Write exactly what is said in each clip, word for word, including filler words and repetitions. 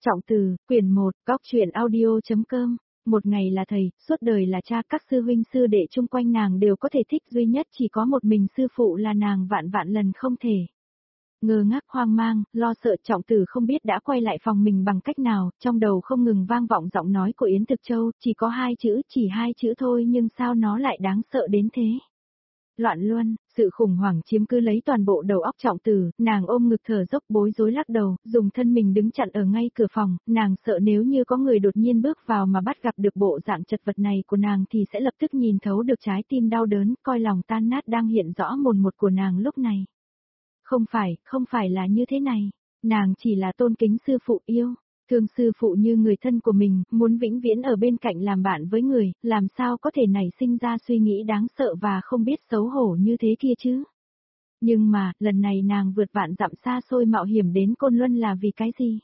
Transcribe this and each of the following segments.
Trọng Từ, quyển một, góc truyện audio.com. Một ngày là thầy, suốt đời là cha, các sư huynh sư đệ chung quanh nàng đều có thể thích, duy nhất chỉ có một mình sư phụ là nàng vạn vạn lần không thể. Ngơ ngác, hoang mang, lo sợ, Trọng Từ không biết đã quay lại phòng mình bằng cách nào, trong đầu không ngừng vang vọng giọng nói của Yến Thực Châu, chỉ có hai chữ, chỉ hai chữ thôi nhưng sao nó lại đáng sợ đến thế. Loạn luân, sự khủng hoảng chiếm cứ lấy toàn bộ đầu óc Trọng Từ, nàng ôm ngực thở dốc bối rối lắc đầu, dùng thân mình đứng chặn ở ngay cửa phòng, nàng sợ nếu như có người đột nhiên bước vào mà bắt gặp được bộ dạng chật vật này của nàng thì sẽ lập tức nhìn thấu được trái tim đau đớn, coi lòng tan nát đang hiện rõ mồn một của nàng lúc này. Không phải, không phải là như thế này, nàng chỉ là tôn kính sư phụ yêu. Thương sư phụ như người thân của mình, muốn vĩnh viễn ở bên cạnh làm bạn với người, làm sao có thể nảy sinh ra suy nghĩ đáng sợ và không biết xấu hổ như thế kia chứ. Nhưng mà, lần này nàng vượt vạn dặm xa xôi mạo hiểm đến Côn Luân là vì cái gì?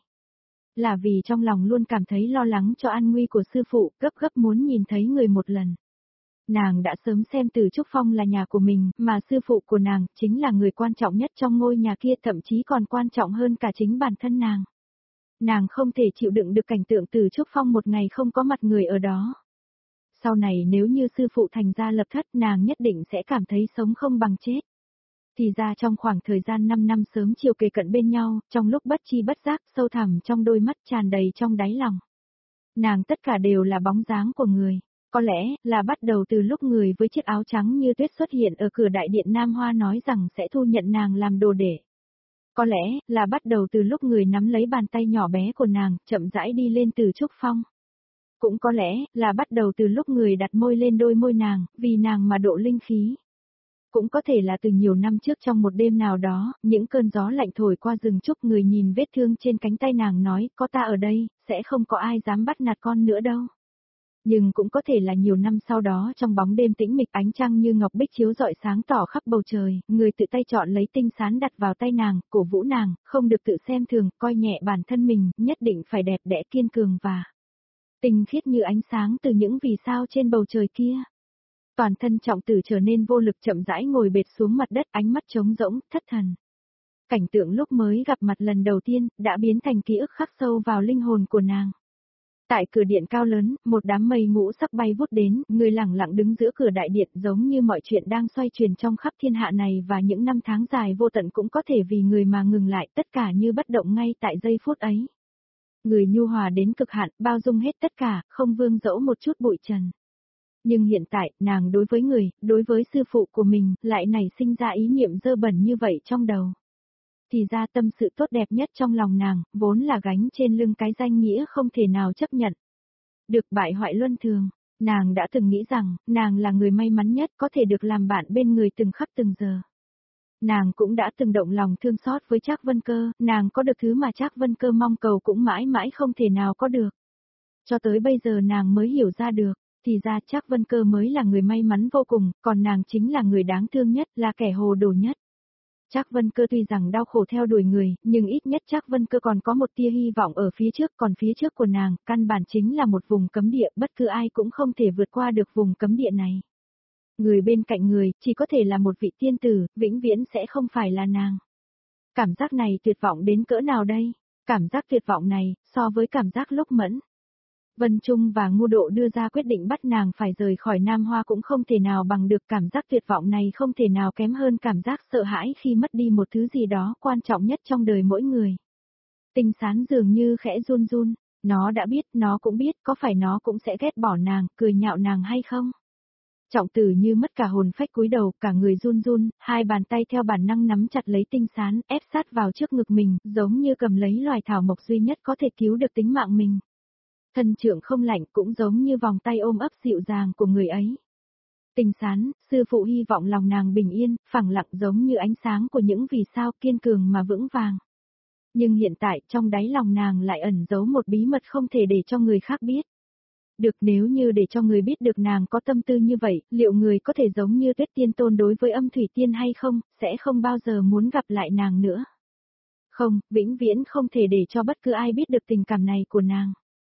Là vì trong lòng luôn cảm thấy lo lắng cho an nguy của sư phụ, gấp gấp muốn nhìn thấy người một lần. Nàng đã sớm xem Từ Trúc Phong là nhà của mình, mà sư phụ của nàng chính là người quan trọng nhất trong ngôi nhà kia, thậm chí còn quan trọng hơn cả chính bản thân nàng. Nàng không thể chịu đựng được cảnh tượng Từ Trúc Phong một ngày không có mặt người ở đó. Sau này nếu như sư phụ thành ra lập thất, nàng nhất định sẽ cảm thấy sống không bằng chết. Thì ra trong khoảng thời gian năm năm sớm chiều kề cận bên nhau, trong lúc bất chi bất giác, sâu thẳm trong đôi mắt tràn đầy trong đáy lòng. Nàng tất cả đều là bóng dáng của người. Có lẽ là bắt đầu từ lúc người với chiếc áo trắng như tuyết xuất hiện ở cửa đại điện Nam Hoa nói rằng sẽ thu nhận nàng làm đồ đệ. Có lẽ là bắt đầu từ lúc người nắm lấy bàn tay nhỏ bé của nàng, chậm rãi đi lên Từ Trúc Phong. Cũng có lẽ là bắt đầu từ lúc người đặt môi lên đôi môi nàng, vì nàng mà độ linh khí. Cũng có thể là từ nhiều năm trước trong một đêm nào đó, những cơn gió lạnh thổi qua rừng trúc, người nhìn vết thương trên cánh tay nàng nói, có ta ở đây, sẽ không có ai dám bắt nạt con nữa đâu. Nhưng cũng có thể là nhiều năm sau đó trong bóng đêm tĩnh mịch, ánh trăng như ngọc bích chiếu rọi sáng tỏ khắp bầu trời, người tự tay chọn lấy tinh sán đặt vào tay nàng, cổ vũ nàng, không được tự xem thường, coi nhẹ bản thân mình, nhất định phải đẹp đẽ kiên cường và tinh khiết như ánh sáng từ những vì sao trên bầu trời kia. Toàn thân Trọng Tử trở nên vô lực, chậm rãi ngồi bệt xuống mặt đất, ánh mắt trống rỗng, thất thần. Cảnh tượng lúc mới gặp mặt lần đầu tiên, đã biến thành ký ức khắc sâu vào linh hồn của nàng. Tại cửa điện cao lớn, một đám mây ngũ sắc bay vút đến, người lẳng lặng đứng giữa cửa đại điện, giống như mọi chuyện đang xoay chuyển trong khắp thiên hạ này và những năm tháng dài vô tận cũng có thể vì người mà ngừng lại, tất cả như bất động ngay tại giây phút ấy. Người nhu hòa đến cực hạn, bao dung hết tất cả, không vương dẫu một chút bụi trần. Nhưng hiện tại, nàng đối với người, đối với sư phụ của mình, lại nảy sinh ra ý niệm dơ bẩn như vậy trong đầu. Thì ra tâm sự tốt đẹp nhất trong lòng nàng, vốn là gánh trên lưng cái danh nghĩa không thể nào chấp nhận. Được bại hoại luân thường, nàng đã từng nghĩ rằng, nàng là người may mắn nhất có thể được làm bạn bên người từng khắc từng giờ. Nàng cũng đã từng động lòng thương xót với Trác Vân Cơ, nàng có được thứ mà Trác Vân Cơ mong cầu cũng mãi mãi không thể nào có được. Cho tới bây giờ nàng mới hiểu ra được, thì ra Trác Vân Cơ mới là người may mắn vô cùng, còn nàng chính là người đáng thương nhất, là kẻ hồ đồ nhất. Trác Vân Cơ tuy rằng đau khổ theo đuổi người, nhưng ít nhất Trác Vân Cơ còn có một tia hy vọng ở phía trước, còn phía trước của nàng, căn bản chính là một vùng cấm địa, bất cứ ai cũng không thể vượt qua được vùng cấm địa này. Người bên cạnh người, chỉ có thể là một vị tiên tử, vĩnh viễn sẽ không phải là nàng. Cảm giác này tuyệt vọng đến cỡ nào đây? Cảm giác tuyệt vọng này, so với cảm giác lúc mẫn Vân Trung và Ngô Độ đưa ra quyết định bắt nàng phải rời khỏi Nam Hoa cũng không thể nào bằng được, cảm giác tuyệt vọng này không thể nào kém hơn cảm giác sợ hãi khi mất đi một thứ gì đó quan trọng nhất trong đời mỗi người. Tinh Sán dường như khẽ run run, nó đã biết, nó cũng biết, có phải nó cũng sẽ ghét bỏ nàng, cười nhạo nàng hay không? Trọng Tử như mất cả hồn phách cúi đầu, cả người run run, hai bàn tay theo bản năng nắm chặt lấy Tinh Sán, ép sát vào trước ngực mình, giống như cầm lấy loài thảo mộc duy nhất có thể cứu được tính mạng mình. Thân trượng không lạnh, cũng giống như vòng tay ôm ấp dịu dàng của người ấy. Tinh Sán, sư phụ hy vọng lòng nàng bình yên, phẳng lặng giống như ánh sáng của những vì sao, kiên cường mà vững vàng. Nhưng hiện tại trong đáy lòng nàng lại ẩn giấu một bí mật không thể để cho người khác biết. Được, nếu như để cho người biết được nàng có tâm tư như vậy, liệu người có thể giống như Tuyết Tiên Tôn đối với Âm Thủy Tiên hay không, sẽ không bao giờ muốn gặp lại nàng nữa. Không, vĩnh viễn không thể để cho bất cứ ai biết được tình cảm này của nàng.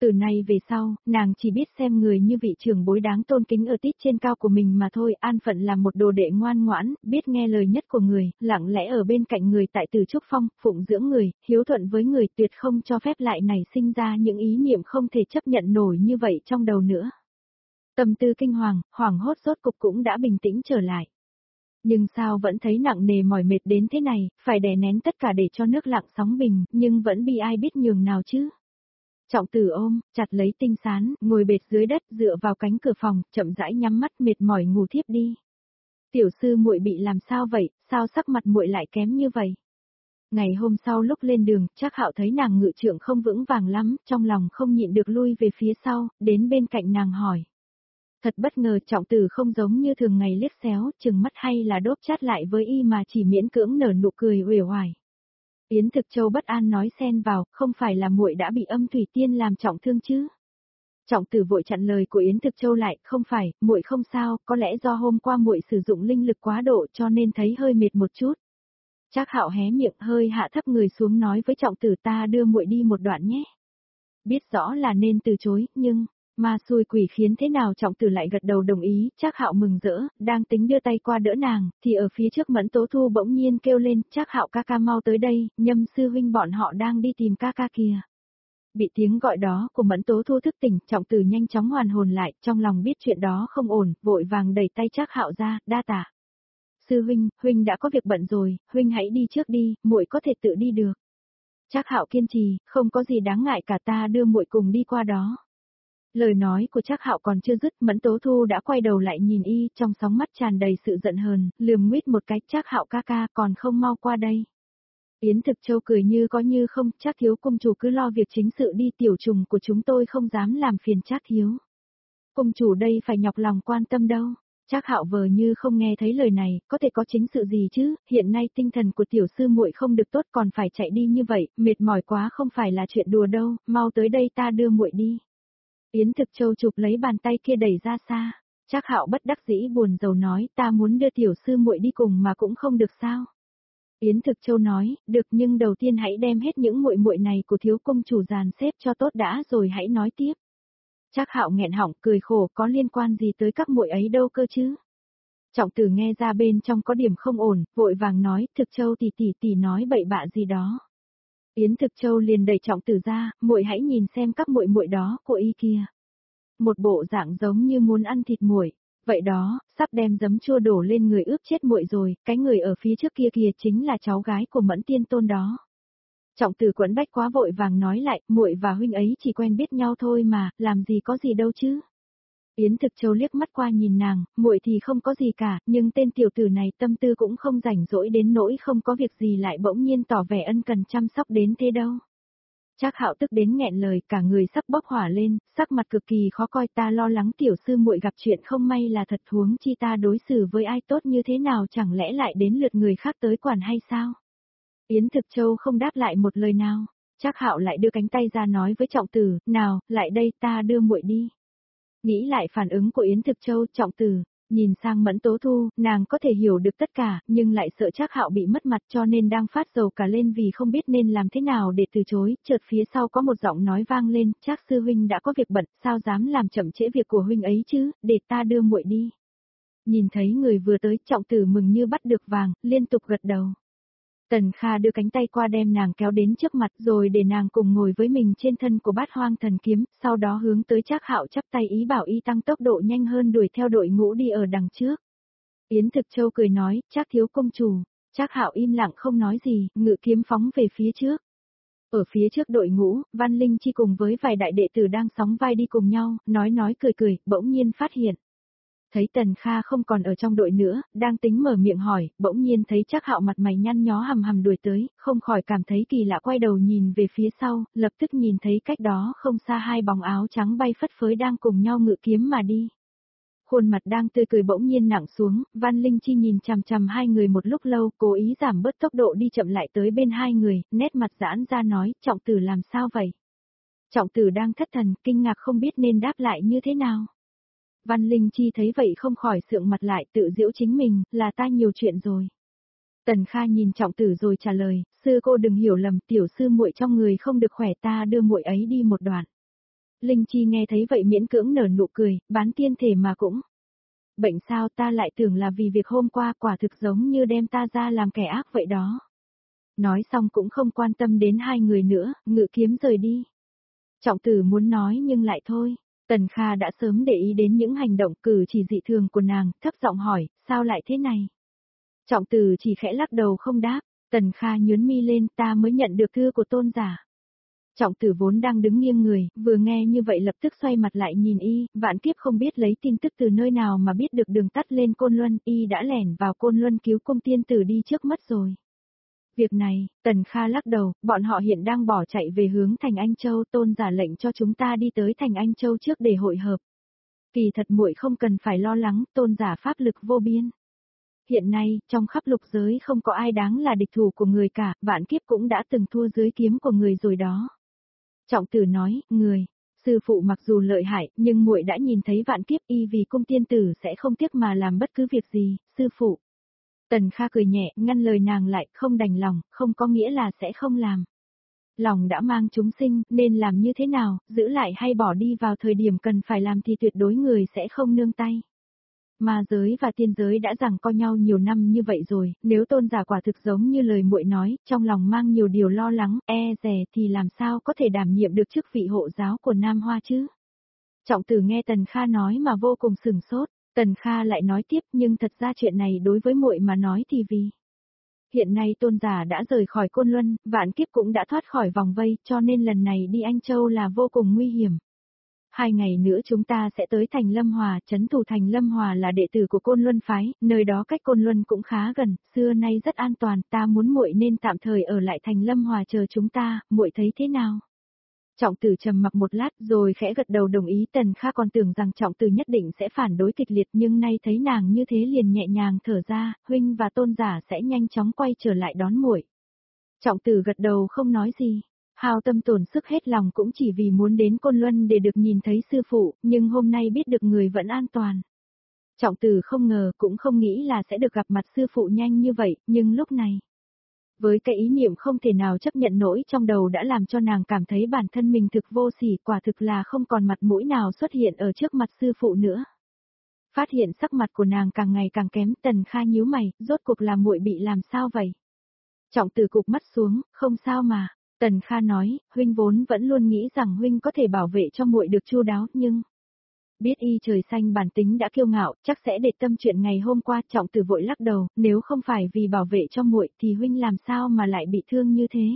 Từ nay về sau, nàng chỉ biết xem người như vị trưởng bối đáng tôn kính ở tít trên cao của mình mà thôi, an phận là một đồ đệ ngoan ngoãn, biết nghe lời nhất của người, lặng lẽ ở bên cạnh người tại Từ Trúc Phong, phụng dưỡng người, hiếu thuận với người, tuyệt không cho phép lại nảy sinh ra những ý niệm không thể chấp nhận nổi như vậy trong đầu nữa. Tâm tư kinh hoàng, hoảng hốt rốt cục cũng đã bình tĩnh trở lại. Nhưng sao vẫn thấy nặng nề mỏi mệt đến thế này, phải đè nén tất cả để cho nước lặng sóng bình, nhưng vẫn bi ai biết nhường nào chứ. Trọng Tử ôm, chặt lấy Tinh Sán, ngồi bệt dưới đất dựa vào cánh cửa phòng, chậm rãi nhắm mắt mệt mỏi ngủ thiếp đi. Tiểu sư muội bị làm sao vậy, sao sắc mặt muội lại kém như vậy? Ngày hôm sau lúc lên đường, Trác Hạo thấy nàng ngự trượng không vững vàng lắm, trong lòng không nhịn được lui về phía sau, đến bên cạnh nàng hỏi. Thật bất ngờ Trọng Tử không giống như thường ngày liếc xéo, chừng mắt hay là đốp chát lại với y mà chỉ miễn cưỡng nở nụ cười uể oải. Yến Thực Châu bất an nói xen vào, không phải là muội đã bị âm thủy tiên làm trọng thương chứ? Trọng Tử vội chặn lời của Yến Thực Châu lại, không phải, muội không sao, có lẽ do hôm qua muội sử dụng linh lực quá độ cho nên thấy hơi mệt một chút. Trác Hạo hé miệng hơi hạ thấp người xuống nói với Trọng Tử ta đưa muội đi một đoạn nhé. Biết rõ là nên từ chối, nhưng ma xui quỷ khiến thế nào Trọng Tử lại gật đầu đồng ý, Trác Hạo mừng rỡ, đang tính đưa tay qua đỡ nàng, thì ở phía trước Mẫn Tố Thu bỗng nhiên kêu lên, Trác Hạo ca ca mau tới đây, Nhâm sư huynh bọn họ đang đi tìm ca ca kìa. Bị tiếng gọi đó của Mẫn Tố Thu thức tỉnh, Trọng Tử nhanh chóng hoàn hồn lại, trong lòng biết chuyện đó không ổn, vội vàng đẩy tay Trác Hạo ra, đa tạ. Sư huynh, huynh đã có việc bận rồi, huynh hãy đi trước đi, muội có thể tự đi được. Trác Hạo kiên trì, không có gì đáng ngại cả ta đưa muội cùng đi qua đó. Lời nói của Trác Hạo còn chưa dứt, Mẫn Tố Thu đã quay đầu lại nhìn y, trong sóng mắt tràn đầy sự giận hờn, lườm nguyết một cái, Trác Hạo ca ca còn không mau qua đây. Yến Thực Châu cười như có như không, Trác thiếu cung chủ cứ lo việc chính sự đi, tiểu trùng của chúng tôi không dám làm phiền Trác thiếu. Cung chủ đây phải nhọc lòng quan tâm đâu. Trác Hạo vờ như không nghe thấy lời này, có thể có chính sự gì chứ, hiện nay tinh thần của tiểu sư muội không được tốt còn phải chạy đi như vậy, mệt mỏi quá không phải là chuyện đùa đâu, mau tới đây ta đưa muội đi. Yến Thực Châu chụp lấy bàn tay kia đẩy ra xa. Trác Hạo bất đắc dĩ buồn rầu nói, ta muốn đưa tiểu sư muội đi cùng mà cũng không được sao? Yến Thực Châu nói, được nhưng đầu tiên hãy đem hết những muội muội này của thiếu công chủ dàn xếp cho tốt đã rồi hãy nói tiếp. Trác Hạo nghẹn họng cười khổ, có liên quan gì tới các muội ấy đâu cơ chứ? Trọng Tử nghe ra bên trong có điểm không ổn, vội vàng nói, Thực Châu tỷ tỷ tỷ nói bậy bạ gì đó. Yến Thực Châu liền đẩy Trọng Tử ra, muội hãy nhìn xem các muội muội đó của y kia. Một bộ dạng giống như muốn ăn thịt muội. Vậy đó, sắp đem giấm chua đổ lên người ướp chết muội rồi, cái người ở phía trước kia kia chính là cháu gái của Mẫn Tiên Tôn đó. Trọng Tử quẫn bách quá vội vàng nói lại, muội và huynh ấy chỉ quen biết nhau thôi mà, làm gì có gì đâu chứ. Yến Thực Châu liếc mắt qua nhìn nàng, muội thì không có gì cả, nhưng tên tiểu tử này tâm tư cũng không rảnh rỗi đến nỗi không có việc gì lại bỗng nhiên tỏ vẻ ân cần chăm sóc đến thế đâu. Trác Hạo tức đến nghẹn lời, cả người sắp bốc hỏa lên, sắc mặt cực kỳ khó coi, ta lo lắng tiểu sư muội gặp chuyện không may là thật, huống chi ta đối xử với ai tốt như thế nào chẳng lẽ lại đến lượt người khác tới quản hay sao? Yến Thực Châu không đáp lại một lời nào. Trác Hạo lại đưa cánh tay ra nói với Trọng Tử, nào, lại đây ta đưa muội đi. Nghĩ lại phản ứng của Yến Thực Châu, Trọng Tử nhìn sang Mẫn Tố Thu, nàng có thể hiểu được tất cả, nhưng lại sợ Trác Hạo bị mất mặt cho nên đang phát dầu cả lên vì không biết nên làm thế nào để từ chối, chợt phía sau có một giọng nói vang lên, Trác sư huynh đã có việc bận, sao dám làm chậm trễ việc của huynh ấy chứ, để ta đưa muội đi. Nhìn thấy người vừa tới, Trọng Tử mừng như bắt được vàng, liên tục gật đầu. Tần Kha đưa cánh tay qua đem nàng kéo đến trước mặt rồi để nàng cùng ngồi với mình trên thân của Bát Hoang Thần Kiếm, sau đó hướng tới Trác Hạo chắp tay ý bảo y tăng tốc độ nhanh hơn đuổi theo đội ngũ đi ở đằng trước. Yến Thực Châu cười nói, Trác thiếu công chủ. Trác Hạo im lặng không nói gì, ngự kiếm phóng về phía trước. Ở phía trước đội ngũ, Văn Linh Chi cùng với vài đại đệ tử đang sóng vai đi cùng nhau, nói nói cười cười, bỗng nhiên phát hiện. Thấy Tần Kha không còn ở trong đội nữa, đang tính mở miệng hỏi, bỗng nhiên thấy Trác Hạo mặt mày nhăn nhó hầm hầm đuổi tới, không khỏi cảm thấy kỳ lạ, quay đầu nhìn về phía sau, lập tức nhìn thấy cách đó không xa hai bóng áo trắng bay phất phới đang cùng nhau ngự kiếm mà đi. Khuôn mặt đang tươi cười bỗng nhiên nặng xuống, Văn Linh Chi nhìn chằm chằm hai người một lúc lâu, cố ý giảm bớt tốc độ đi chậm lại tới bên hai người, nét mặt giãn ra nói, Trọng Tử làm sao vậy? Trọng Tử đang thất thần, kinh ngạc không biết nên đáp lại như thế nào. Văn Linh Chi thấy vậy không khỏi sượng mặt lại, tự giễu chính mình, là ta nhiều chuyện rồi. Tần Kha nhìn Trọng Tử rồi trả lời, sư cô đừng hiểu lầm, tiểu sư muội trong người không được khỏe, ta đưa muội ấy đi một đoạn. Linh Chi nghe thấy vậy miễn cưỡng nở nụ cười, bán tiên thể mà cũng. Bệnh sao, ta lại tưởng là vì việc hôm qua, quả thực giống như đem ta ra làm kẻ ác vậy đó. Nói xong cũng không quan tâm đến hai người nữa, ngự kiếm rời đi. Trọng Tử muốn nói nhưng lại thôi. Tần Kha đã sớm để ý đến những hành động cử chỉ dị thường của nàng, thấp giọng hỏi, sao lại thế này? Trọng Tử chỉ khẽ lắc đầu không đáp. Tần Kha nhướng mi lên, ta mới nhận được thư của tôn giả. Trọng Tử vốn đang đứng nghiêng người, vừa nghe như vậy lập tức xoay mặt lại nhìn y, vạn kiếp không biết lấy tin tức từ nơi nào mà biết được đường tắt lên Côn Luân, y đã lẻn vào Côn Luân cứu cung tiên tử đi trước mất rồi. Việc này, Tần Kha lắc đầu, bọn họ hiện đang bỏ chạy về hướng thành Anh Châu, tôn giả lệnh cho chúng ta đi tới thành Anh Châu trước để hội hợp. Kỳ thật muội không cần phải lo lắng, tôn giả pháp lực vô biên. Hiện nay, trong khắp lục giới không có ai đáng là địch thủ của người cả, vạn kiếp cũng đã từng thua dưới kiếm của người rồi đó. Trọng Tử nói, người, sư phụ mặc dù lợi hại, nhưng muội đã nhìn thấy vạn kiếp y vì cung tiên tử sẽ không tiếc mà làm bất cứ việc gì, sư phụ. Tần Kha cười nhẹ, ngăn lời nàng lại, không đành lòng, không có nghĩa là sẽ không làm. Lòng đã mang chúng sinh, nên làm như thế nào, giữ lại hay bỏ đi vào thời điểm cần phải làm thì tuyệt đối người sẽ không nương tay. Ma giới và tiên giới đã giằng co nhau nhiều năm như vậy rồi, nếu tôn giả quả thực giống như lời muội nói, trong lòng mang nhiều điều lo lắng, e dè thì làm sao có thể đảm nhiệm được chức vị hộ giáo của Nam Hoa chứ? Trọng Tử nghe Tần Kha nói mà vô cùng sửng sốt, Tần Kha lại nói tiếp, nhưng thật ra chuyện này đối với muội mà nói thì vì hiện nay tôn giả đã rời khỏi Côn Luân, vạn kiếp cũng đã thoát khỏi vòng vây, cho nên lần này đi Anh Châu là vô cùng nguy hiểm. Hai ngày nữa chúng ta sẽ tới thành Lâm Hòa, trấn thủ thành Lâm Hòa là đệ tử của Côn Luân phái, nơi đó cách Côn Luân cũng khá gần, xưa nay rất an toàn, ta muốn muội nên tạm thời ở lại thành Lâm Hòa chờ chúng ta, muội thấy thế nào? Trọng Tử trầm mặc một lát rồi khẽ gật đầu đồng ý. Tần Kha còn tưởng rằng Trọng Tử nhất định sẽ phản đối kịch liệt, nhưng nay thấy nàng như thế liền nhẹ nhàng thở ra, huynh và tôn giả sẽ nhanh chóng quay trở lại đón muội. Trọng Tử gật đầu không nói gì. Hao tâm tổn sức hết lòng cũng chỉ vì muốn đến Côn Luân để được nhìn thấy sư phụ, nhưng hôm nay biết được người vẫn an toàn. Trọng Tử không ngờ cũng không nghĩ là sẽ được gặp mặt sư phụ nhanh như vậy, nhưng lúc này, với cái ý niệm không thể nào chấp nhận nổi trong đầu đã làm cho nàng cảm thấy bản thân mình thực vô sỉ, quả thực là không còn mặt mũi nào xuất hiện ở trước mặt sư phụ nữa. Phát hiện sắc mặt của nàng càng ngày càng kém, Tần Kha nhíu mày, rốt cuộc là muội bị làm sao vậy? Trọng Tử cụp mắt xuống, không sao mà. Tần Kha nói, huynh vốn vẫn luôn nghĩ rằng huynh có thể bảo vệ cho muội được chu đáo, nhưng biết y trời xanh bản tính đã kiêu ngạo, chắc sẽ để tâm chuyện ngày hôm qua. Trọng Tử vội lắc đầu, nếu không phải vì bảo vệ cho muội thì huynh làm sao mà lại bị thương như thế?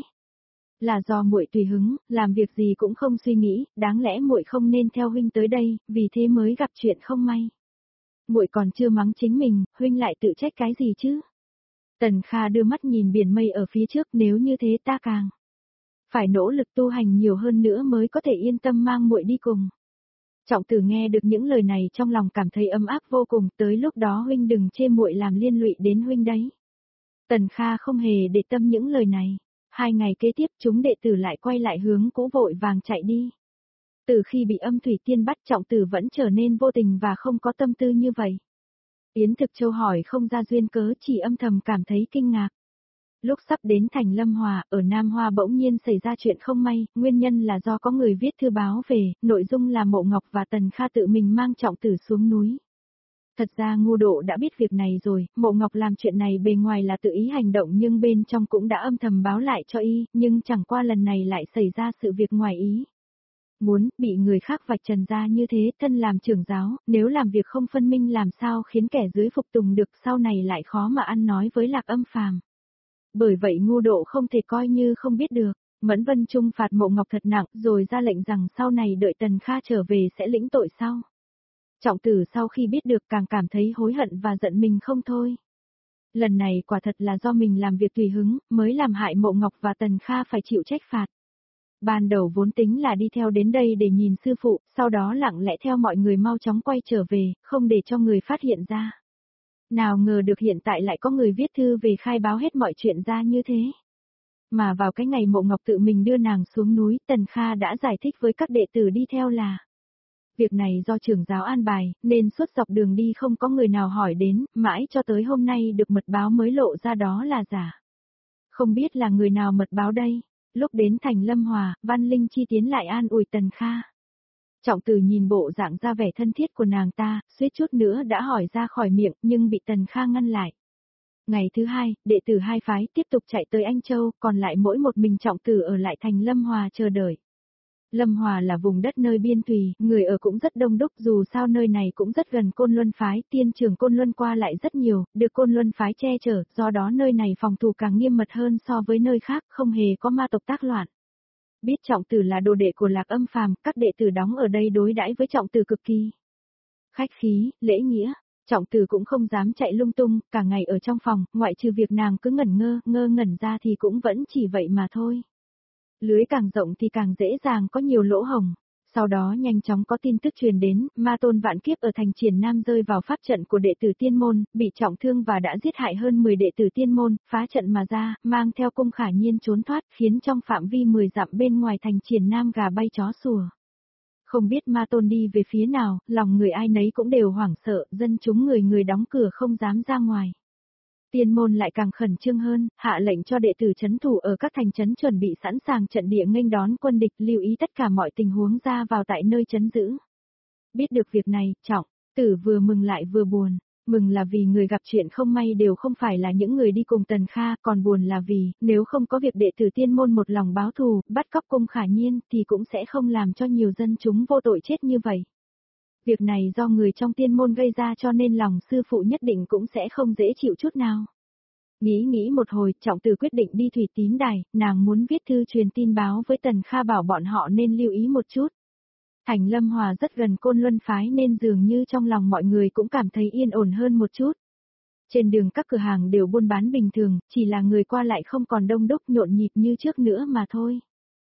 Là do muội tùy hứng, làm việc gì cũng không suy nghĩ, đáng lẽ muội không nên theo huynh tới đây, vì thế mới gặp chuyện không may. Muội còn chưa mắng chính mình, huynh lại tự trách cái gì chứ? Tần Kha đưa mắt nhìn biển mây ở phía trước, nếu như thế ta càng phải nỗ lực tu hành nhiều hơn nữa mới có thể yên tâm mang muội đi cùng. Trọng Tử nghe được những lời này trong lòng cảm thấy ấm áp vô cùng, tới lúc đó huynh đừng chê muội làm liên lụy đến huynh đấy. Tần Kha không hề để tâm những lời này. Hai ngày kế tiếp chúng đệ tử lại quay lại hướng cũ vội vàng chạy đi. Từ khi bị âm thủy tiên bắt, Trọng Tử vẫn trở nên vô tình và không có tâm tư như vậy. Yến Thực Châu hỏi không ra duyên cớ, chỉ âm thầm cảm thấy kinh ngạc. Lúc sắp đến thành Lâm Hòa, ở Nam Hoa bỗng nhiên xảy ra chuyện không may, nguyên nhân là do có người viết thư báo về, nội dung là Mộ Ngọc và Tần Kha tự mình mang Trọng Tử xuống núi. Thật ra Ngô Độ đã biết việc này rồi, Mộ Ngọc làm chuyện này bề ngoài là tự ý hành động nhưng bên trong cũng đã âm thầm báo lại cho y, nhưng chẳng qua lần này lại xảy ra sự việc ngoài ý. Muốn, bị người khác vạch trần ra như thế, thân làm trưởng giáo, nếu làm việc không phân minh làm sao khiến kẻ dưới phục tùng được, sau này lại khó mà ăn nói với Lạc Âm Phàm. Bởi vậy Ngô Độ không thể coi như không biết được, Mẫn Vân Trung phạt Mộ Ngọc thật nặng rồi ra lệnh rằng sau này đợi Tần Kha trở về sẽ lĩnh tội sau. Trọng Tử sau khi biết được càng cảm thấy hối hận và giận mình không thôi. Lần này quả thật là do mình làm việc tùy hứng, mới làm hại Mộ Ngọc và Tần Kha phải chịu trách phạt. Ban đầu vốn tính là đi theo đến đây để nhìn sư phụ, sau đó lặng lẽ theo mọi người mau chóng quay trở về, không để cho người phát hiện ra. Nào ngờ được hiện tại lại có người viết thư về khai báo hết mọi chuyện ra như thế. Mà vào cái ngày Mộ Ngọc tự mình đưa nàng xuống núi, Tần Kha đã giải thích với các đệ tử đi theo là việc này do trưởng giáo an bài, nên suốt dọc đường đi không có người nào hỏi đến, mãi cho tới hôm nay được mật báo mới lộ ra đó là giả. Không biết là người nào mật báo đây. Lúc đến thành Lâm Hòa, Văn Linh Chi tiến lại an ủi Tần Kha. Trọng Tử nhìn bộ dạng ra vẻ thân thiết của nàng ta, suýt chút nữa đã hỏi ra khỏi miệng, nhưng bị Tần Kha ngăn lại. Ngày thứ hai, đệ tử hai phái tiếp tục chạy tới Anh Châu, còn lại mỗi một mình Trọng Tử ở lại thành Lâm Hòa chờ đợi. Lâm Hòa là vùng đất nơi biên thùy, người ở cũng rất đông đúc, dù sao nơi này cũng rất gần Côn Luân phái, tiên trường Côn Luân qua lại rất nhiều, được Côn Luân phái che chở, do đó nơi này phòng thủ càng nghiêm mật hơn so với nơi khác, không hề có ma tộc tác loạn. Biết Trọng Tử là đồ đệ của Lạc Âm Phàm, các đệ tử đóng ở đây đối đãi với Trọng Tử cực kỳ khách khí, lễ nghĩa. Trọng Tử cũng không dám chạy lung tung, cả ngày ở trong phòng, ngoại trừ việc nàng cứ ngẩn ngơ, ngơ ngẩn ra thì cũng vẫn chỉ vậy mà thôi. Lưới càng rộng thì càng dễ dàng có nhiều lỗ hổng. Sau đó nhanh chóng có tin tức truyền đến, Ma Tôn Vạn Kiếp ở thành Triển Nam rơi vào pháp trận của đệ tử tiên môn, bị trọng thương và đã giết hại hơn mười đệ tử tiên môn, phá trận mà ra, mang theo Cung Khả Nhiên trốn thoát, khiến trong phạm vi mười dặm bên ngoài thành Triển Nam gà bay chó sủa. Không biết Ma Tôn đi về phía nào, lòng người ai nấy cũng đều hoảng sợ, dân chúng người người đóng cửa không dám ra ngoài. Tiên môn lại càng khẩn trương hơn, hạ lệnh cho đệ tử trấn thủ ở các thành trấn chuẩn bị sẵn sàng trận địa nghênh đón quân địch, lưu ý tất cả mọi tình huống ra vào tại nơi trấn giữ. Biết được việc này, Trọng Tử vừa mừng lại vừa buồn. Mừng là vì người gặp chuyện không may đều không phải là những người đi cùng Tần Kha, còn buồn là vì, nếu không có việc đệ tử tiên môn một lòng báo thù, bắt cóc Cung Khả Nhiên, thì cũng sẽ không làm cho nhiều dân chúng vô tội chết như vậy. Việc này do người trong tiên môn gây ra cho nên lòng sư phụ nhất định cũng sẽ không dễ chịu chút nào. Nghĩ nghĩ một hồi, Trọng Tử quyết định đi Thủy Tín Đài, nàng muốn viết thư truyền tin báo với Tần Kha bảo bọn họ nên lưu ý một chút. Thành Lâm Hòa rất gần Côn Luân phái nên dường như trong lòng mọi người cũng cảm thấy yên ổn hơn một chút. Trên đường các cửa hàng đều buôn bán bình thường, chỉ là người qua lại không còn đông đúc nhộn nhịp như trước nữa mà thôi.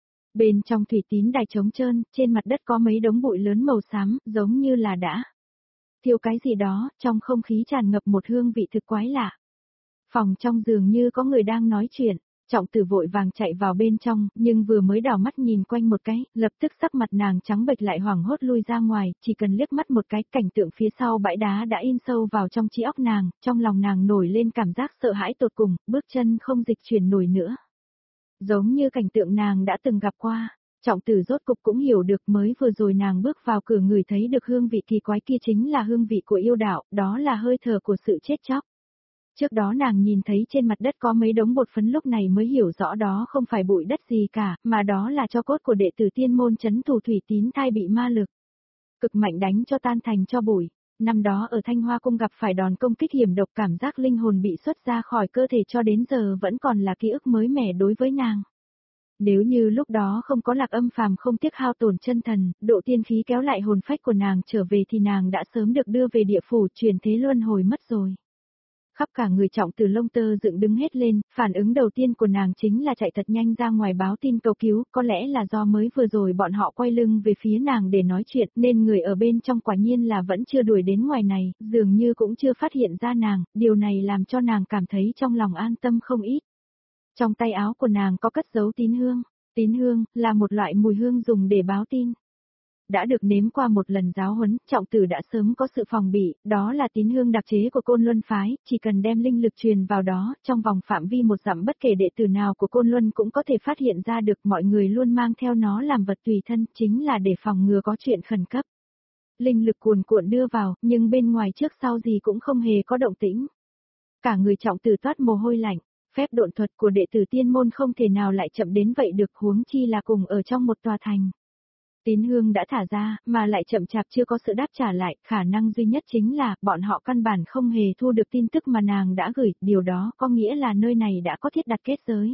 Bên trong Thủy Tín Đài trống trơn, trên mặt đất có mấy đống bụi lớn màu xám, giống như là đã thiêu cái gì đó, trong không khí tràn ngập một hương vị thực quái lạ. Phòng trong dường như có người đang nói chuyện, Trọng Tử vội vàng chạy vào bên trong, nhưng vừa mới đảo mắt nhìn quanh một cái, lập tức sắc mặt nàng trắng bệch lại hoảng hốt lui ra ngoài, chỉ cần liếc mắt một cái, cảnh tượng phía sau bãi đá đã in sâu vào trong trí óc nàng, trong lòng nàng nổi lên cảm giác sợ hãi tột cùng, bước chân không dịch chuyển nổi nữa. Giống như cảnh tượng nàng đã từng gặp qua. Trọng Tử rốt cục cũng hiểu được mới vừa rồi nàng bước vào cửa người thấy được hương vị kỳ quái kia chính là hương vị của yêu đạo, đó là hơi thở của sự chết chóc. Trước đó nàng nhìn thấy trên mặt đất có mấy đống bột phấn lúc này mới hiểu rõ đó không phải bụi đất gì cả, mà đó là tro cốt của đệ tử tiên môn trấn thủ Thủy Tín Thai bị ma lực cực mạnh đánh cho tan thành cho bụi. Năm đó ở Thanh Hoa Cung gặp phải đòn công kích hiểm độc, cảm giác linh hồn bị xuất ra khỏi cơ thể cho đến giờ vẫn còn là ký ức mới mẻ đối với nàng. Nếu như lúc đó không có Lạc Âm Phàm không tiếc hao tổn chân thần, độ tiên khí kéo lại hồn phách của nàng trở về thì nàng đã sớm được đưa về địa phủ chuyển thế luân hồi mất rồi. Khắp cả người Trọng Tử lông tơ dựng đứng hết lên, phản ứng đầu tiên của nàng chính là chạy thật nhanh ra ngoài báo tin cầu cứu, có lẽ là do mới vừa rồi bọn họ quay lưng về phía nàng để nói chuyện nên người ở bên trong quả nhiên là vẫn chưa đuổi đến ngoài này, dường như cũng chưa phát hiện ra nàng, điều này làm cho nàng cảm thấy trong lòng an tâm không ít. Trong tay áo của nàng có cất giấu tín hương, tín hương là một loại mùi hương dùng để báo tin. Đã được nếm qua một lần giáo huấn, Trọng Tử đã sớm có sự phòng bị, đó là tín hương đặc chế của Côn Luân phái, chỉ cần đem linh lực truyền vào đó, trong vòng phạm vi một dặm bất kể đệ tử nào của Côn Luân cũng có thể phát hiện ra được, mọi người luôn mang theo nó làm vật tùy thân, chính là để phòng ngừa có chuyện khẩn cấp. Linh lực cuồn cuộn đưa vào, nhưng bên ngoài trước sau gì cũng không hề có động tĩnh. Cả người Trọng Tử toát mồ hôi lạnh, phép độn thuật của đệ tử tiên môn không thể nào lại chậm đến vậy được, huống chi là cùng ở trong một tòa thành. Tín hương đã thả ra, mà lại chậm chạp chưa có sự đáp trả lại, khả năng duy nhất chính là, bọn họ căn bản không hề thu được tin tức mà nàng đã gửi, điều đó có nghĩa là nơi này đã có thiết đặt kết giới.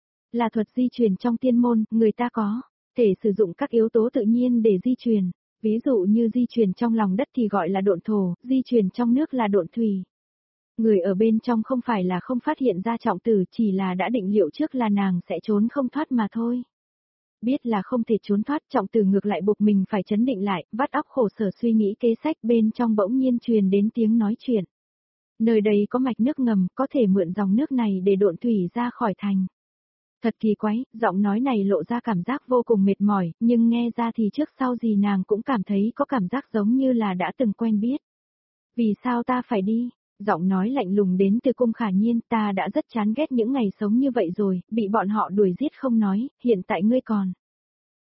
Là thuật di truyền trong tiên môn, người ta có thể sử dụng các yếu tố tự nhiên để di truyền, ví dụ như di truyền trong lòng đất thì gọi là độn thổ, di truyền trong nước là độn thủy. Người ở bên trong không phải là không phát hiện ra Trọng Tử, chỉ là đã định liệu trước là nàng sẽ trốn không thoát mà thôi. Biết là không thể trốn thoát, Trọng Tử ngược lại buộc mình phải chấn định lại, vắt óc khổ sở suy nghĩ kế sách, bên trong bỗng nhiên truyền đến tiếng nói chuyện. Nơi đây có mạch nước ngầm, có thể mượn dòng nước này để độn thủy ra khỏi thành. Thật kỳ quái, giọng nói này lộ ra cảm giác vô cùng mệt mỏi, nhưng nghe ra thì trước sau gì nàng cũng cảm thấy có cảm giác giống như là đã từng quen biết. Vì sao ta phải đi? Giọng nói lạnh lùng đến từ Cung Khả Nhiên, ta đã rất chán ghét những ngày sống như vậy rồi, bị bọn họ đuổi giết không nói, hiện tại ngươi còn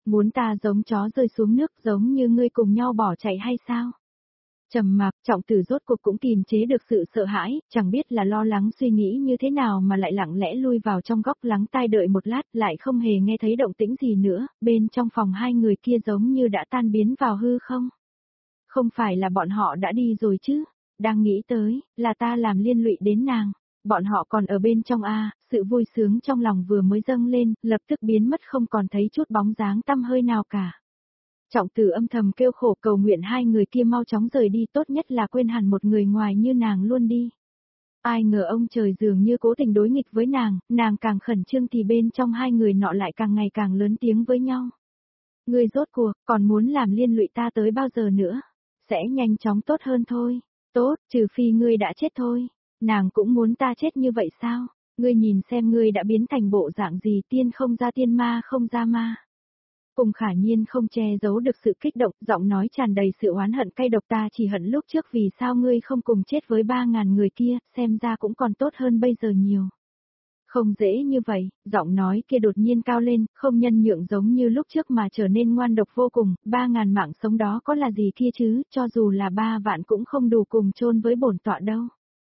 Muốn ta giống chó rơi xuống nước giống như ngươi cùng nhau bỏ chạy hay sao? Trầm mặc, Trọng Tử rốt cuộc cũng kìm chế được sự sợ hãi, chẳng biết là lo lắng suy nghĩ như thế nào mà lại lặng lẽ lui vào trong góc lắng tai đợi một lát, lại không hề nghe thấy động tĩnh gì nữa, bên trong phòng hai người kia giống như đã tan biến vào hư không. Không phải là bọn họ đã đi rồi chứ, đang nghĩ tới, là ta làm liên lụy đến nàng, bọn họ còn ở bên trong a, sự vui sướng trong lòng vừa mới dâng lên, lập tức biến mất không còn thấy chút bóng dáng tăm hơi nào cả. Trọng Tử âm thầm kêu khổ cầu nguyện hai người kia mau chóng rời đi, tốt nhất là quên hẳn một người ngoài như nàng luôn đi. Ai ngờ ông trời dường như cố tình đối nghịch với nàng, nàng càng khẩn trương thì bên trong hai người nọ lại càng ngày càng lớn tiếng với nhau. Ngươi rốt cuộc, còn muốn làm liên lụy ta tới bao giờ nữa? Sẽ nhanh chóng tốt hơn thôi. Tốt, trừ phi ngươi đã chết thôi. Nàng cũng muốn ta chết như vậy sao? Ngươi nhìn xem ngươi đã biến thành bộ dạng gì, tiên không ra tiên, ma không ra ma. Cùng Khả Nhiên không che giấu được sự kích động, giọng nói tràn đầy sự oán hận cay độc, ta chỉ hận lúc trước vì sao ngươi không cùng chết với ba ngàn người kia, xem ra cũng còn tốt hơn bây giờ nhiều. Không dễ như vậy, giọng nói kia đột nhiên cao lên, không nhân nhượng giống như lúc trước mà trở nên ngoan độc vô cùng, ba ngàn mạng sống đó có là gì kia chứ, cho dù là ba vạn cũng không đủ cùng chôn với bổn tọa đâu.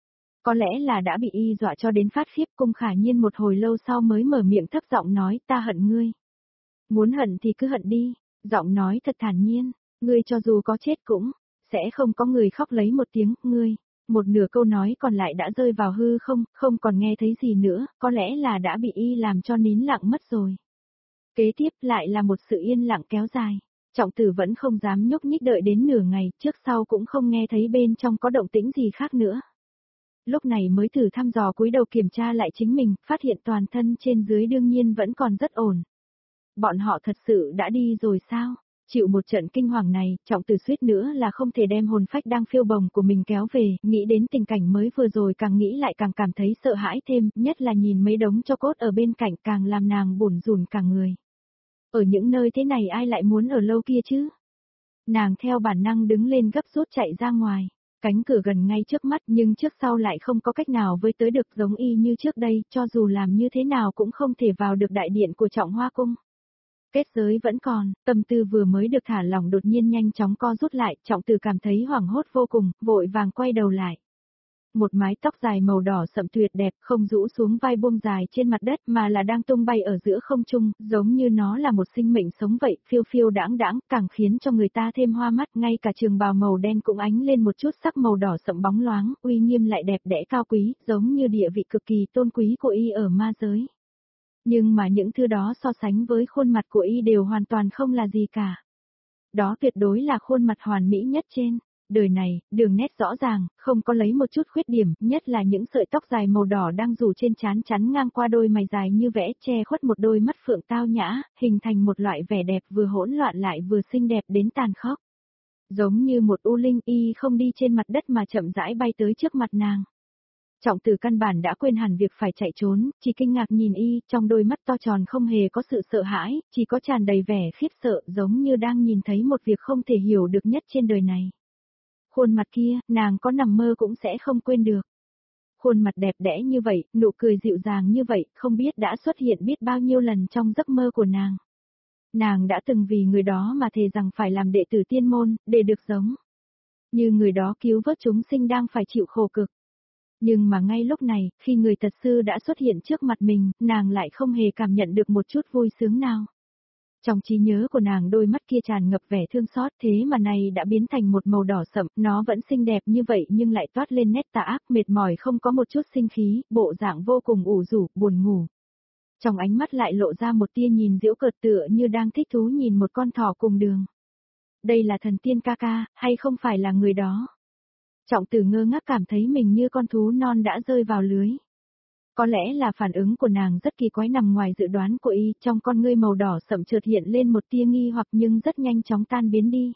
Có lẽ là đã bị y dọa cho đến phát khiếp, Cung Khả Nhiên một hồi lâu sau mới mở miệng thấp giọng nói, ta hận ngươi. Muốn hận thì cứ hận đi, giọng nói thật thản nhiên, ngươi cho dù có chết cũng, sẽ không có người khóc lấy một tiếng, ngươi. Một nửa câu nói còn lại đã rơi vào hư không, không còn nghe thấy gì nữa, có lẽ là đã bị y làm cho nín lặng mất rồi. Kế tiếp lại là một sự yên lặng kéo dài. Trọng Tử vẫn không dám nhúc nhích đợi đến nửa ngày, trước sau cũng không nghe thấy bên trong có động tĩnh gì khác nữa. Lúc này mới thử thăm dò cúi đầu kiểm tra lại chính mình, phát hiện toàn thân trên dưới đương nhiên vẫn còn rất ổn. Bọn họ thật sự đã đi rồi sao? Chịu một trận kinh hoàng này, Trọng Tử suýt nữa là không thể đem hồn phách đang phiêu bồng của mình kéo về, nghĩ đến tình cảnh mới vừa rồi càng nghĩ lại càng cảm thấy sợ hãi thêm, nhất là nhìn mấy đống tro cốt ở bên cạnh càng làm nàng bủn rủn cả người. Ở những nơi thế này ai lại muốn ở lâu kia chứ? Nàng theo bản năng đứng lên gấp rút chạy ra ngoài, cánh cửa gần ngay trước mắt nhưng trước sau lại không có cách nào với tới được giống y như trước đây, cho dù làm như thế nào cũng không thể vào được đại điện của Trọng Hoa Cung. Kết giới vẫn còn, tâm tư vừa mới được thả lỏng đột nhiên nhanh chóng co rút lại, Trọng Tử cảm thấy hoảng hốt vô cùng, vội vàng quay đầu lại. Một mái tóc dài màu đỏ sậm tuyệt đẹp, không rũ xuống vai buông dài trên mặt đất mà là đang tung bay ở giữa không trung, giống như nó là một sinh mệnh sống vậy, phiêu phiêu đãng đãng, càng khiến cho người ta thêm hoa mắt, ngay cả trường bào màu đen cũng ánh lên một chút sắc màu đỏ sậm bóng loáng, uy nghiêm lại đẹp đẽ cao quý, giống như địa vị cực kỳ tôn quý của y ở ma giới. Nhưng mà những thứ đó so sánh với khuôn mặt của y đều hoàn toàn không là gì cả. Đó tuyệt đối là khuôn mặt hoàn mỹ nhất trên đời này, đường nét rõ ràng, không có lấy một chút khuyết điểm, nhất là những sợi tóc dài màu đỏ đang rủ trên trán chắn ngang qua đôi mày dài như vẽ che khuất một đôi mắt phượng tao nhã, hình thành một loại vẻ đẹp vừa hỗn loạn lại vừa xinh đẹp đến tàn khốc. Giống như một u linh, y không đi trên mặt đất mà chậm rãi bay tới trước mặt nàng. Trọng Tử căn bản đã quên hẳn việc phải chạy trốn, chỉ kinh ngạc nhìn y, trong đôi mắt to tròn không hề có sự sợ hãi, chỉ có tràn đầy vẻ khiếp sợ, giống như đang nhìn thấy một việc không thể hiểu được nhất trên đời này. Khuôn mặt kia, nàng có nằm mơ cũng sẽ không quên được. Khuôn mặt đẹp đẽ như vậy, nụ cười dịu dàng như vậy, không biết đã xuất hiện biết bao nhiêu lần trong giấc mơ của nàng. Nàng đã từng vì người đó mà thề rằng phải làm đệ tử tiên môn, để được giống như người đó cứu vớt chúng sinh đang phải chịu khổ cực. Nhưng mà ngay lúc này, khi người thật sư đã xuất hiện trước mặt mình, nàng lại không hề cảm nhận được một chút vui sướng nào. Trong trí nhớ của nàng đôi mắt kia tràn ngập vẻ thương xót, thế mà này đã biến thành một màu đỏ sậm, nó vẫn xinh đẹp như vậy nhưng lại toát lên nét tà ác, mệt mỏi không có một chút sinh khí, bộ dạng vô cùng ủ rũ, buồn ngủ. Trong ánh mắt lại lộ ra một tia nhìn giễu cợt tựa như đang thích thú nhìn một con thỏ cùng đường. Đây là thần tiên ca ca, hay không phải là người đó? Trọng Tử ngơ ngác cảm thấy mình như con thú non đã rơi vào lưới. Có lẽ là phản ứng của nàng rất kỳ quái nằm ngoài dự đoán của y, trong con ngươi màu đỏ sậm chợt hiện lên một tia nghi hoặc nhưng rất nhanh chóng tan biến đi.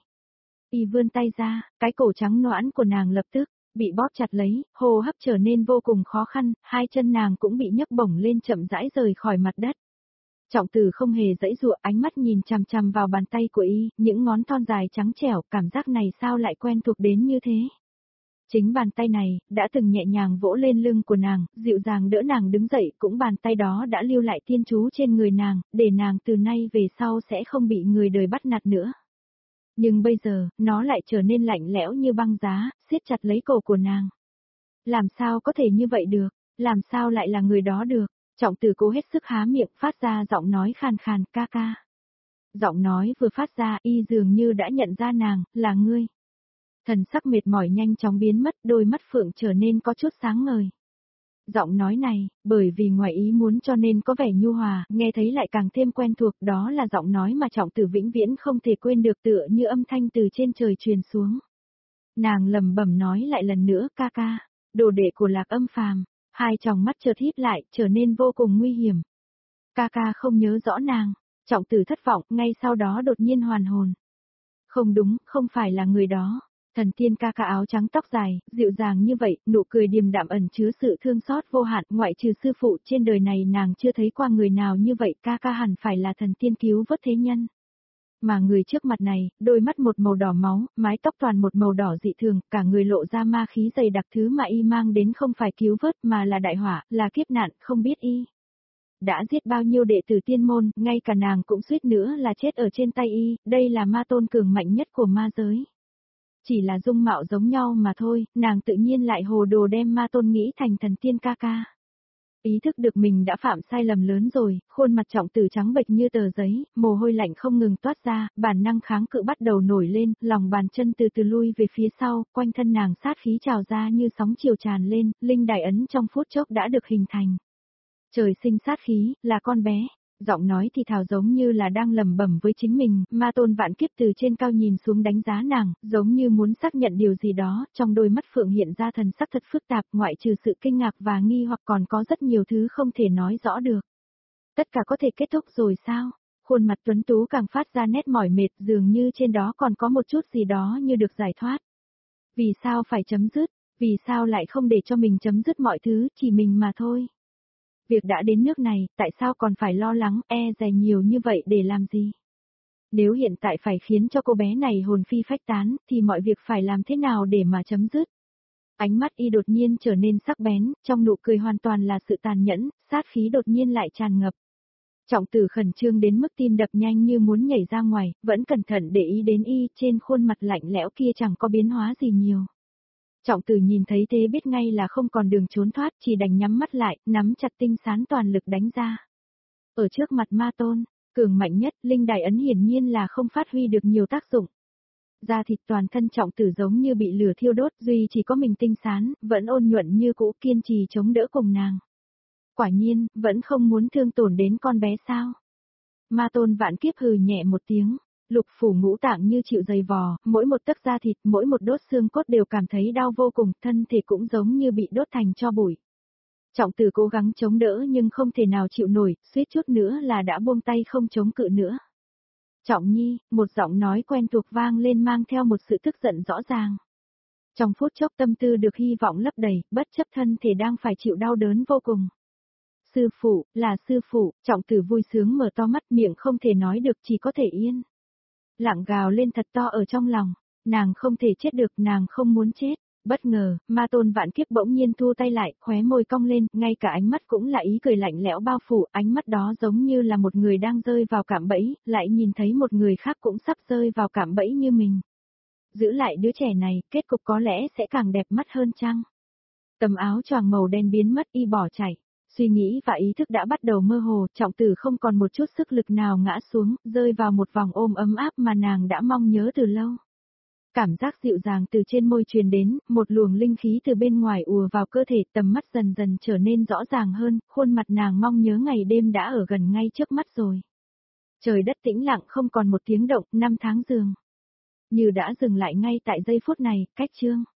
Y vươn tay ra, cái cổ trắng nõn của nàng lập tức bị bóp chặt lấy, hô hấp trở nên vô cùng khó khăn, hai chân nàng cũng bị nhấc bổng lên chậm rãi rời khỏi mặt đất. Trọng Tử không hề giãy giụa, ánh mắt nhìn chằm chằm vào bàn tay của y, những ngón thon dài trắng trẻo, cảm giác này sao lại quen thuộc đến như thế. Chính bàn tay này, đã từng nhẹ nhàng vỗ lên lưng của nàng, dịu dàng đỡ nàng đứng dậy, cũng bàn tay đó đã lưu lại tiên chú trên người nàng, để nàng từ nay về sau sẽ không bị người đời bắt nạt nữa. Nhưng bây giờ, nó lại trở nên lạnh lẽo như băng giá, siết chặt lấy cổ của nàng. Làm sao có thể như vậy được, làm sao lại là người đó được, Trọng Tử cố hết sức há miệng phát ra giọng nói khàn khàn ca ca. Giọng nói vừa phát ra y dường như đã nhận ra nàng, là ngươi. Thần sắc mệt mỏi nhanh chóng biến mất, đôi mắt phượng trở nên có chút sáng ngời. Giọng nói này, bởi vì ngoài ý muốn cho nên có vẻ nhu hòa, nghe thấy lại càng thêm quen thuộc, đó là giọng nói mà Trọng Tử vĩnh viễn không thể quên được, tựa như âm thanh từ trên trời truyền xuống. Nàng lẩm bẩm nói lại lần nữa ca ca, đồ đệ của Lạc Âm Phàm, hai tròng mắt chợt híp lại, trở nên vô cùng nguy hiểm. Ca ca không nhớ rõ nàng, Trọng Tử thất vọng, ngay sau đó đột nhiên hoàn hồn. Không đúng, không phải là người đó. Thần tiên ca ca áo trắng tóc dài, dịu dàng như vậy, nụ cười điềm đạm ẩn chứa sự thương xót vô hạn, ngoại trừ sư phụ trên đời này nàng chưa thấy qua người nào như vậy, ca ca hẳn phải là thần tiên cứu vớt thế nhân. Mà người trước mặt này, đôi mắt một màu đỏ máu, mái tóc toàn một màu đỏ dị thường, cả người lộ ra ma khí dày đặc, thứ mà y mang đến không phải cứu vớt mà là đại họa, là kiếp nạn, không biết y đã giết bao nhiêu đệ tử tiên môn, ngay cả nàng cũng suýt nữa là chết ở trên tay y, đây là ma tôn cường mạnh nhất của ma giới. Chỉ là dung mạo giống nhau mà thôi, nàng tự nhiên lại hồ đồ đem ma tôn nghĩ thành thần tiên ca ca. Ý thức được mình đã phạm sai lầm lớn rồi, khuôn mặt Trọng Tử trắng bệch như tờ giấy, mồ hôi lạnh không ngừng toát ra, bản năng kháng cự bắt đầu nổi lên, lòng bàn chân từ từ lui về phía sau, quanh thân nàng sát khí trào ra như sóng chiều tràn lên, linh đại ấn trong phút chốc đã được hình thành. Trời sinh sát khí, là con bé. Giọng nói thì thào giống như là đang lẩm bẩm với chính mình, ma tôn vạn kiếp từ trên cao nhìn xuống đánh giá nàng, giống như muốn xác nhận điều gì đó, trong đôi mắt phượng hiện ra thần sắc thật phức tạp, ngoại trừ sự kinh ngạc và nghi hoặc còn có rất nhiều thứ không thể nói rõ được. Tất cả có thể kết thúc rồi sao? Khuôn mặt tuấn tú càng phát ra nét mỏi mệt, dường như trên đó còn có một chút gì đó như được giải thoát. Vì sao phải chấm dứt? Vì sao lại không để cho mình chấm dứt mọi thứ, chỉ mình mà thôi? Việc đã đến nước này, tại sao còn phải lo lắng, e dè nhiều như vậy để làm gì? Nếu hiện tại phải khiến cho cô bé này hồn phi phách tán, thì mọi việc phải làm thế nào để mà chấm dứt? Ánh mắt y đột nhiên trở nên sắc bén, trong nụ cười hoàn toàn là sự tàn nhẫn, sát khí đột nhiên lại tràn ngập. Trọng Tử khẩn trương đến mức tim đập nhanh như muốn nhảy ra ngoài, vẫn cẩn thận để ý đến y, trên khuôn mặt lạnh lẽo kia chẳng có biến hóa gì nhiều. Trọng Tử nhìn thấy thế biết ngay là không còn đường trốn thoát, chỉ đành nhắm mắt lại, nắm chặt tinh sán toàn lực đánh ra. Ở trước mặt ma tôn, cường mạnh nhất, linh đại ấn hiển nhiên là không phát huy được nhiều tác dụng. Da thịt toàn thân Trọng Tử giống như bị lửa thiêu đốt, duy chỉ có mình tinh sán, vẫn ôn nhuận như cũ, kiên trì chống đỡ cùng nàng. Quả nhiên, vẫn không muốn thương tổn đến con bé sao. Ma tôn vạn kiếp hừ nhẹ một tiếng. Lục phủ ngũ tạng như chịu dày vò, mỗi một tấc da thịt, mỗi một đốt xương cốt đều cảm thấy đau vô cùng, thân thể cũng giống như bị đốt thành tro bụi. Trọng Tử cố gắng chống đỡ nhưng không thể nào chịu nổi, suýt chút nữa là đã buông tay không chống cự nữa. Trọng Nhi, một giọng nói quen thuộc vang lên mang theo một sự tức giận rõ ràng. Trong phút chốc tâm tư được hy vọng lấp đầy, bất chấp thân thể đang phải chịu đau đớn vô cùng. Sư phụ, là sư phụ, Trọng Tử vui sướng mở to mắt, miệng không thể nói được, chỉ có thể yên. Lặng gào lên thật to ở trong lòng, nàng không thể chết được, nàng không muốn chết. Bất ngờ, ma tôn vạn kiếp bỗng nhiên thu tay lại, khóe môi cong lên, ngay cả ánh mắt cũng là ý cười lạnh lẽo bao phủ, ánh mắt đó giống như là một người đang rơi vào cạm bẫy, lại nhìn thấy một người khác cũng sắp rơi vào cạm bẫy như mình. Giữ lại đứa trẻ này, kết cục có lẽ sẽ càng đẹp mắt hơn chăng? Tấm áo choàng màu đen biến mất, y bỏ chạy. Suy nghĩ và ý thức đã bắt đầu mơ hồ, Trọng Tử không còn một chút sức lực nào ngã xuống, rơi vào một vòng ôm ấm áp mà nàng đã mong nhớ từ lâu. Cảm giác dịu dàng từ trên môi truyền đến, một luồng linh khí từ bên ngoài ùa vào cơ thể, tầm mắt dần dần trở nên rõ ràng hơn, khuôn mặt nàng mong nhớ ngày đêm đã ở gần ngay trước mắt rồi. Trời đất tĩnh lặng không còn một tiếng động, năm tháng giường. Như đã dừng lại ngay tại giây phút này, cách chương.